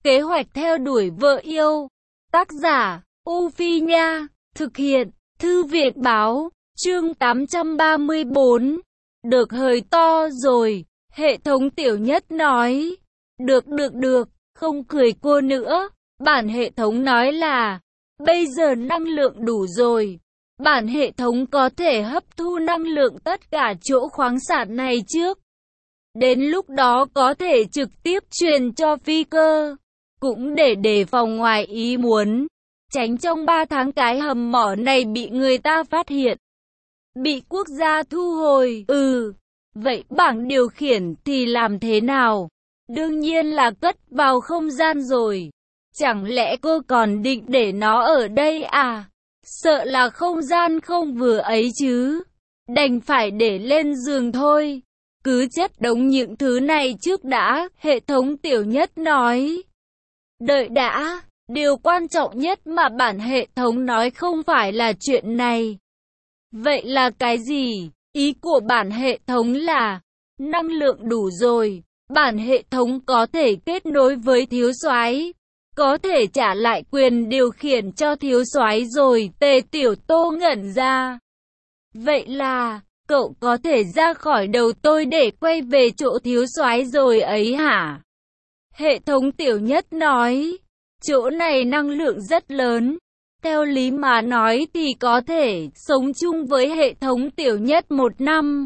Kế hoạch theo đuổi vợ yêu. Tác giả, U Phi Nha. Thực hiện, Thư viện Báo. Chương 834. Được hơi to rồi. Hệ thống Tiểu Nhất nói. Được, không cười cô nữa. Bản hệ thống nói là, bây giờ năng lượng đủ rồi. Bản hệ thống có thể hấp thu năng lượng tất cả chỗ khoáng sản này trước. Đến lúc đó có thể trực tiếp truyền cho phi cơ. Cũng để đề phòng ngoài ý muốn. Tránh trong 3 tháng cái hầm mỏ này bị người ta phát hiện. Bị quốc gia thu hồi. Vậy bảng điều khiển thì làm thế nào? Đương nhiên là cất vào không gian rồi. Chẳng lẽ cô còn định để nó ở đây à? Sợ là không gian không vừa ấy chứ. Đành phải để lên giường thôi. Cứ chất đống những thứ này trước đã, hệ thống Tiểu Nhất nói. Đợi đã, điều quan trọng nhất mà bản hệ thống nói không phải là chuyện này. Vậy là cái gì? Ý của bản hệ thống là, năng lượng đủ rồi, bản hệ thống có thể kết nối với thiếu soái, có thể trả lại quyền điều khiển cho thiếu soái rồi. Tề Tiểu Tô ngẩn ra. Vậy là, cậu có thể ra khỏi đầu tôi để quay về chỗ thiếu soái rồi ấy hả? Hệ thống Tiểu Nhất nói, chỗ này năng lượng rất lớn. Theo lý mà nói thì có thể sống chung với hệ thống Tiểu Nhất 1 năm.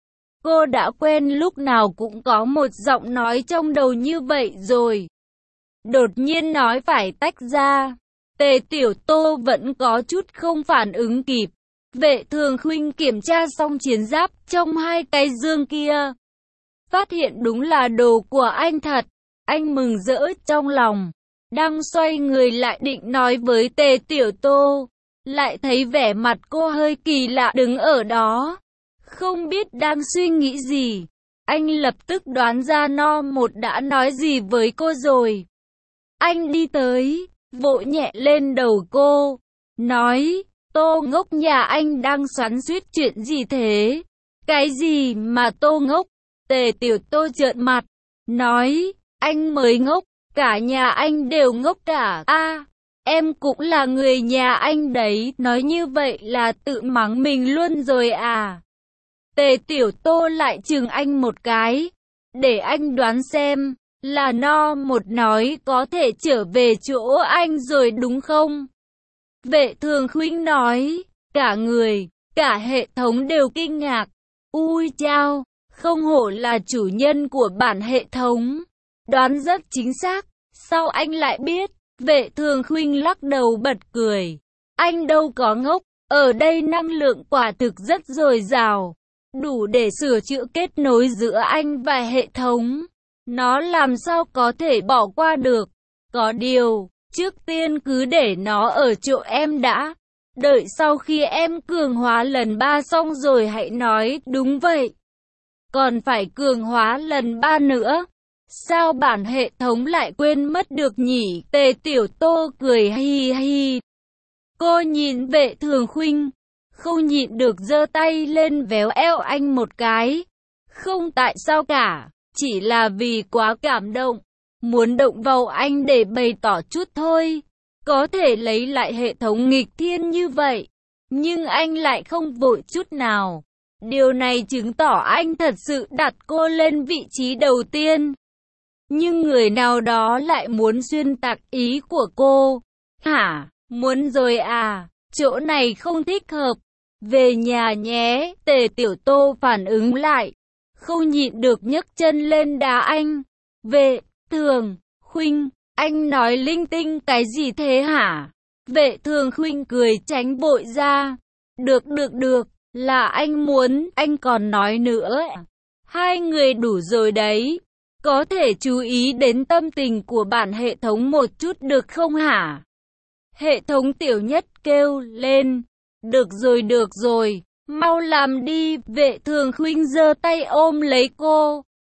Cô đã quen lúc nào cũng có một giọng nói trong đầu như vậy rồi. Đột nhiên nói phải tách ra. Tề Tiểu Tô vẫn có chút không phản ứng kịp. Vệ Thường Khuynh kiểm tra xong chiến giáp trong 2 cái dương kia. Phát hiện đúng là đồ của anh thật. Anh mừng rỡ trong lòng. Đang xoay người lại định nói với Tề Tiểu Tô. Lại thấy vẻ mặt cô hơi kỳ lạ đứng ở đó. Không biết đang suy nghĩ gì. Anh lập tức đoán ra No1 đã nói gì với cô rồi. Anh đi tới, vỗ nhẹ lên đầu cô. Nói, Tô ngốc, nhà anh đang xoắn xuýt chuyện gì thế? Cái gì mà Tô ngốc? Tề Tiểu Tô trợn mặt. Nói, anh mới ngốc. Cả nhà anh đều ngốc cả. Em cũng là người nhà anh đấy. Nói như vậy là tự mắng mình luôn rồi à? Tề Tiểu Tô lại chừng anh một cái. Để anh đoán xem, là No1 nói có thể trở về chỗ anh rồi đúng không? Vệ Thường Khuynh nói, cả người, cả hệ thống đều kinh ngạc. Ui chao, không hổ là chủ nhân của bản hệ thống. Đoán rất chính xác, sao anh lại biết? Vệ Thường Khuynh lắc đầu bật cười. Anh đâu có ngốc, ở đây năng lượng quả thực rất dồi dào. Đủ để sửa chữa kết nối giữa anh và hệ thống. Nó làm sao có thể bỏ qua được? Có điều, trước tiên cứ để nó ở chỗ em đã. Đợi sau khi em cường hóa lần 3 xong rồi hãy nói. Đúng vậy. Còn phải cường hóa lần 3 nữa. Sao bản hệ thống lại quên mất được nhỉ? Tề Tiểu Tô cười hi hi. Cô nhìn Vệ Thường Khuynh, không nhịn được giơ tay lên véo eo anh một cái. Không tại sao cả, chỉ là vì quá cảm động. Muốn động vào anh để bày tỏ chút thôi. Có thể lấy lại hệ thống nghịch thiên như vậy. Nhưng anh lại không vội chút nào. Điều này chứng tỏ anh thật sự đặt cô lên vị trí đầu tiên. Nhưng người nào đó lại muốn xuyên tạc ý của cô. Hả? Muốn rồi à? Chỗ này không thích hợp. Về nhà nhé. Tề Tiểu Tô phản ứng lại. Không nhịn được nhấc chân lên đá anh. Vệ Thường Khuynh, anh nói linh tinh cái gì thế hả? Vệ Thường Khuynh cười tránh vội ra. Được, là anh muốn. Anh còn nói nữa. 2 người đủ rồi đấy. Có thể chú ý đến tâm tình của bản hệ thống một chút được không hả? Hệ thống Tiểu Nhất kêu lên. Được rồi, mau làm đi. Vệ Thường Khuynh giơ tay ôm lấy cô.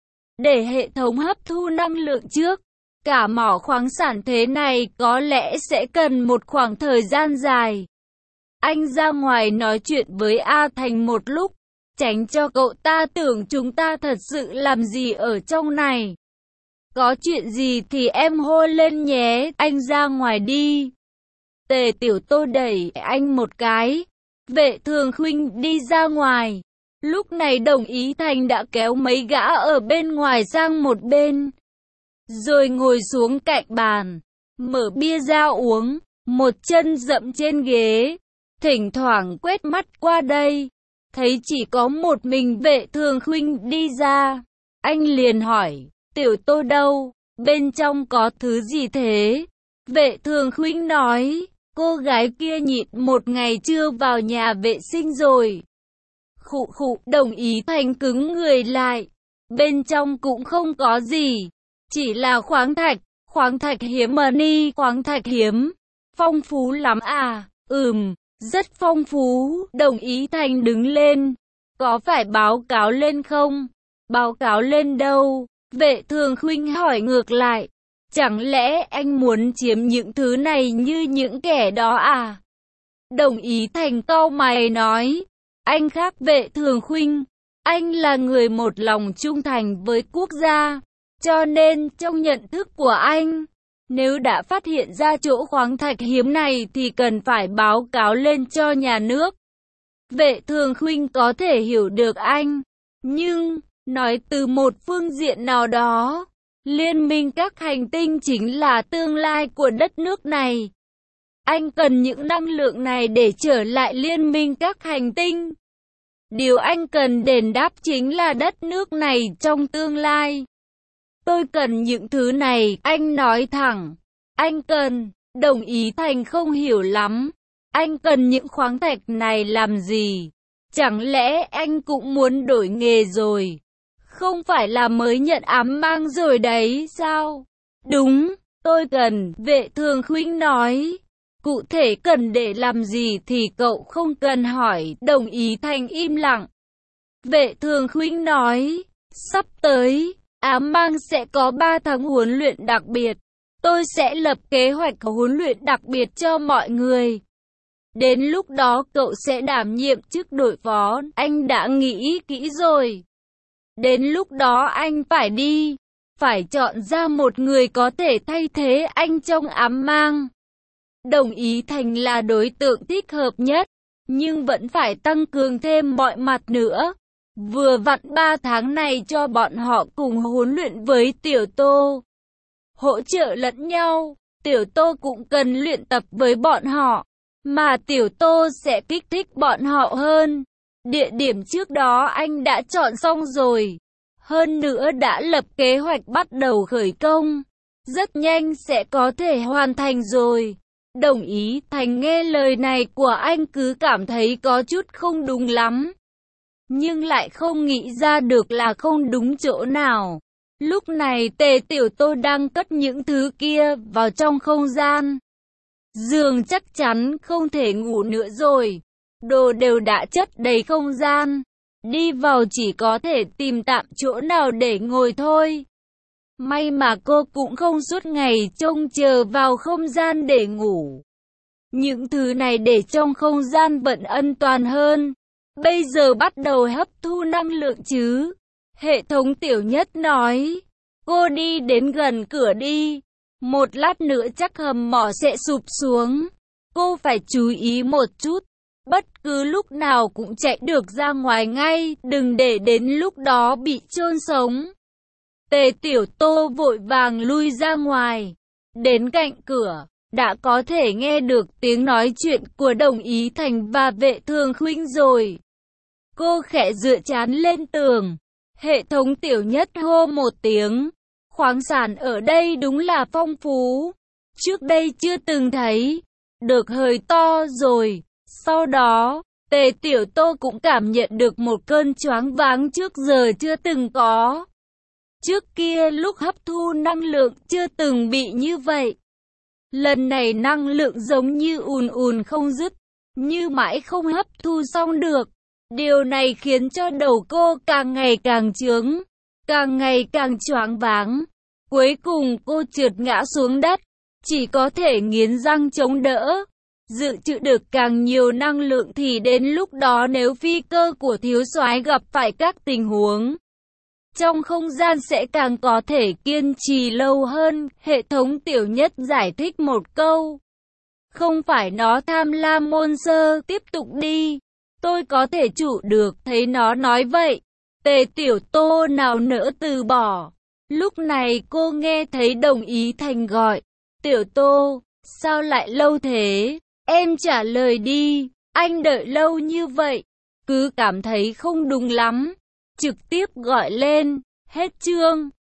Để hệ thống hấp thu năng lượng trước. Cả mỏ khoáng sản thế này có lẽ sẽ cần một khoảng thời gian dài. Anh ra ngoài nói chuyện với A Thành một lúc. Tránh cho cậu ta tưởng chúng ta thật sự làm gì ở trong này. Có chuyện gì thì em hô lên nhé, anh ra ngoài đi. Tề Tiểu Tô đẩy anh một cái. Vệ Thường Khuynh đi ra ngoài. Lúc này Đồng Ý Thành đã kéo mấy gã ở bên ngoài sang một bên, rồi ngồi xuống cạnh bàn, mở bia ra uống, một chân dậm trên ghế, thỉnh thoảng quét mắt qua đây, thấy chỉ có một mình Vệ Thường Khuynh đi ra. Anh liền hỏi, Tiểu Tô đâu, bên trong có thứ gì thế? Vệ Thường Khuynh nói, cô gái kia nhịn một ngày chưa vào nhà vệ sinh rồi. Khụ khụ, Đồng Ý Thành cứng người lại. Bên trong cũng không có gì, chỉ là khoáng thạch hiếm mà ni, khoáng thạch hiếm. Phong phú lắm à? Rất phong phú. Đồng Ý Thành đứng lên. Có phải báo cáo lên không? Báo cáo lên đâu? Vệ Thường Khuynh hỏi ngược lại. Chẳng lẽ anh muốn chiếm những thứ này như những kẻ đó à? Đồng Ý Thành cau mày nói. Anh khác Vệ Thường Khuynh. Anh là người một lòng trung thành với quốc gia. Cho nên trong nhận thức của anh, nếu đã phát hiện ra chỗ khoáng thạch hiếm này thì cần phải báo cáo lên cho nhà nước. Vệ Thường Khuynh có thể hiểu được anh. Nhưng, nói từ một phương diện nào đó, liên minh các hành tinh chính là tương lai của đất nước này. Anh cần những năng lượng này để trở lại liên minh các hành tinh. Điều anh cần đền đáp chính là đất nước này trong tương lai. Tôi cần những thứ này, anh nói thẳng. Anh cần, Đồng Ý Thành không hiểu lắm. Anh cần những khoáng thạch này làm gì? Chẳng lẽ anh cũng muốn đổi nghề rồi? Không phải là mới nhận ám mang rồi đấy sao? Đúng, tôi cần, Vệ Thường Khuynh nói. Cụ thể cần để làm gì thì cậu không cần hỏi. Đồng Ý Thành im lặng. Vệ Thường Khuynh nói, sắp tới, ám mang sẽ có 3 tháng huấn luyện đặc biệt. Tôi sẽ lập kế hoạch huấn luyện đặc biệt cho mọi người. Đến lúc đó cậu sẽ đảm nhiệm chức đội phó, anh đã nghĩ kỹ rồi. Đến lúc đó anh phải đi, phải chọn ra một người có thể thay thế anh trong ám mang. Đồng Ý Thành là đối tượng thích hợp nhất, nhưng vẫn phải tăng cường thêm mọi mặt nữa. Vừa vặn 3 tháng này cho bọn họ cùng huấn luyện với Tiểu Tô. Hỗ trợ lẫn nhau, Tiểu Tô cũng cần luyện tập với bọn họ, mà Tiểu Tô sẽ kích thích bọn họ hơn. Địa điểm trước đó anh đã chọn xong rồi, hơn nữa đã lập kế hoạch bắt đầu khởi công. Rất nhanh sẽ có thể hoàn thành rồi. Đồng Ý Thành nghe lời này của anh cứ cảm thấy có chút không đúng lắm, nhưng lại không nghĩ ra được là không đúng chỗ nào. Lúc này Tề Tiểu Tô đang cất những thứ kia vào trong không gian. Giường chắc chắn không thể ngủ nữa rồi. Đồ đều đã chất đầy không gian. Đi vào chỉ có thể tìm tạm chỗ nào để ngồi thôi. May mà cô cũng không suốt ngày trông chờ vào không gian để ngủ. Những thứ này để trong không gian vẫn an toàn hơn. Bây giờ bắt đầu hấp thu năng lượng chứ. Hệ thống Tiểu Nhất nói. Cô đi đến gần cửa đi. Một lát nữa chắc hầm mỏ sẽ sụp xuống. Cô phải chú ý một chút. Bất cứ lúc nào cũng chạy được ra ngoài ngay. Đừng để đến lúc đó bị chôn sống. Tề Tiểu Tô vội vàng lui ra ngoài. Đến cạnh cửa, đã có thể nghe được tiếng nói chuyện của Đồng Ý Thành và Vệ Thường Khuynh rồi. Cô khẽ dựa trán lên tường. Hệ thống Tiểu Nhất hô một tiếng. Khoáng sản ở đây đúng là phong phú. Trước đây chưa từng thấy. Được hơi to rồi. Sau đó, Tề Tiểu Tô cũng cảm nhận được một cơn choáng váng trước giờ chưa từng có. Trước kia lúc hấp thu năng lượng chưa từng bị như vậy. Lần này năng lượng giống như ùn ùn không dứt, như mãi không hấp thu xong được. Điều này khiến cho đầu cô càng ngày càng chướng, càng ngày càng choáng váng. Cuối cùng cô trượt ngã xuống đất, chỉ có thể nghiến răng chống đỡ. Dự trữ được càng nhiều năng lượng thì đến lúc đó nếu phi cơ của thiếu soái gặp phải các tình huống trong không gian sẽ càng có thể kiên trì lâu hơn. Hệ thống tiểu nhất giải thích một câu. Không phải nó tham lam monster, tiếp tục đi. Tôi có thể trụ được, thấy nó nói vậy. Tề Tiểu Tô nào nỡ từ bỏ. Lúc này cô nghe thấy Đồng Ý Thành gọi. Tiểu Tô, sao lại lâu thế? Em trả lời đi, anh đợi lâu như vậy. Cứ cảm thấy không đúng lắm. Trực tiếp gọi lên, hết chương.